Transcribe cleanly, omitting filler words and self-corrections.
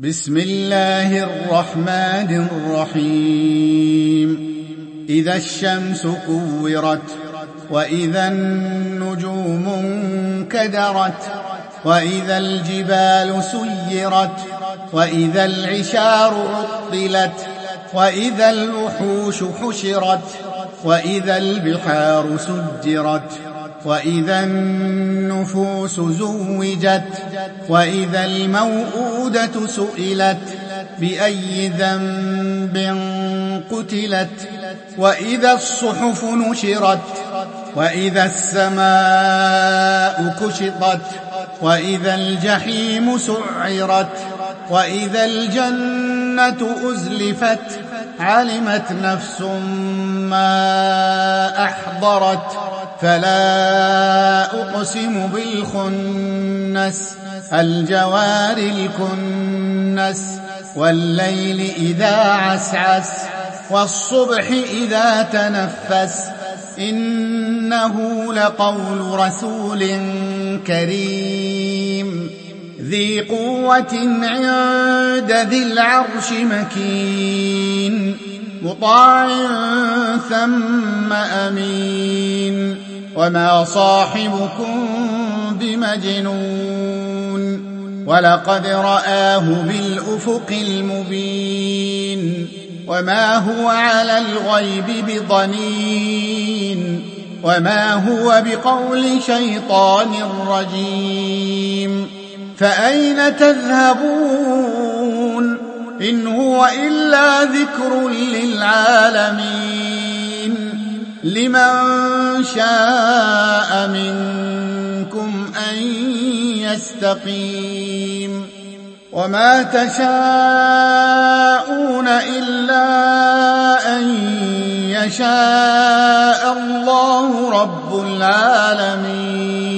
بسم الله الرحمن الرحيم إذا الشمس كورت وإذا النجوم انكدرت وإذا الجبال سيرت وإذا العشار عطلت وإذا الوحوش حشرت وإذا البحار سجرت وإذا النفوس زوجت وإذا الموءودة سئلت بأي ذنب قتلت وإذا الصحف نشرت وإذا السماء كشطت وإذا الجحيم سعرت وإذا الجنة أزلفت علمت نفس ما أحضرت فلا أقسم بالخنس الجوار الكنس والليل إذا عسعس والصبح إذا تنفس إنه لقول رسول كريم ذي قوة عند ذي العرش مكين مطاع ثم أمين وما صاحبكم بمجنون ولقد رآه بالأفق المبين وما هو على الغيب بضنين وما هو بقول شيطان رجيم فأين تذهبون إن هو إلا ذكر للعالمين لمن شاء منكم أن يستقيم وما تشاءون إلا أن يشاء الله رب العالمين.